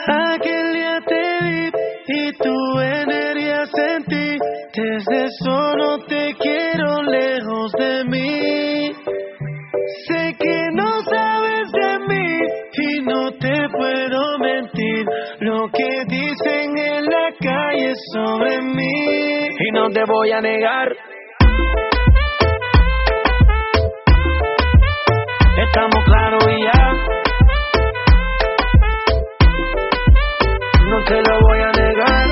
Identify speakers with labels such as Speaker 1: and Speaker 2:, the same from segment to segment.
Speaker 1: Aquel día te vi y tu energía sentí. Desde eso no te quiero lejos de mí. Sé que no sabes de mí y no te puedo mentir. Lo que dicen en la calle sobre mí y no te voy a negar. Estamos claros y ya. No te lo voy a negar.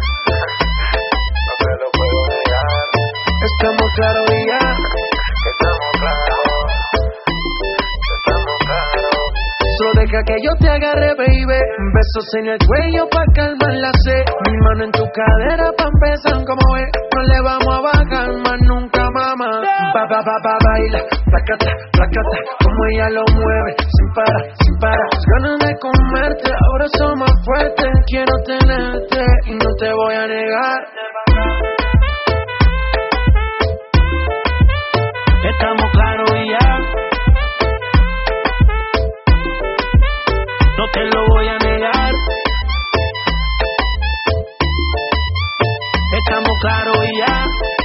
Speaker 2: No te lo puedo negar.
Speaker 1: Estamos claros y ya.
Speaker 2: Estamos claros. Estamos claros.
Speaker 1: Solo deja que yo te agarre, baby. Besos en el cuello pa' calmar la sed. Mi mano en tu cadera pa' empezar como es. No le vamos a bajar más nunca, mamá. Baila, placata, placata. Como ella lo mueve, sin parar, sin parar. Las ganas de comerte, ahora son más fuertes. Quiero tenerte y no te voy a negar. Estamos claros y ya. No te lo voy a negar. Estamos claros y ya.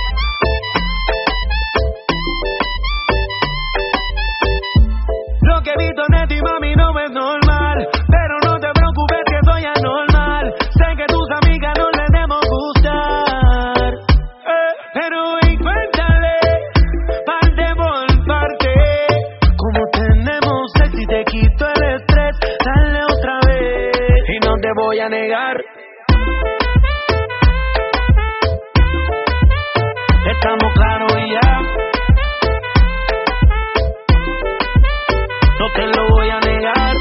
Speaker 1: Lo que he visto de ti, mami, no es normal. Pero no te preocupes que soy anormal. Sé que tus amigas no les debemos gustar. Pero y cuéntale, parte por parte. Como tenemos sexo y te quito el estrés. Dale otra vez y no te voy a negar. Estamos claros y ya. No te lo voy a negar.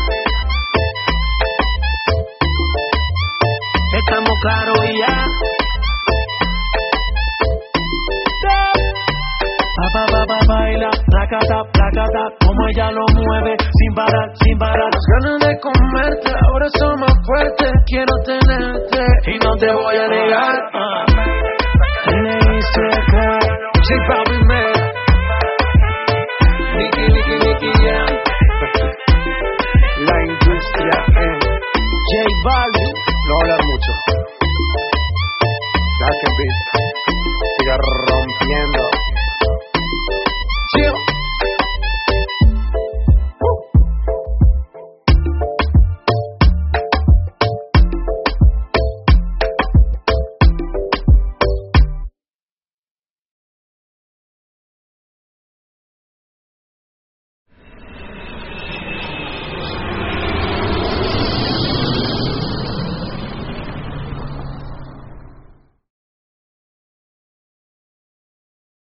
Speaker 1: Estamos claros y ya. Baila, placata, placata. Como ella lo mueve, sin parar, sin parar. Las ganas de comerte, ahora son más fuertes. Quiero tenerte y no te voy a negar. J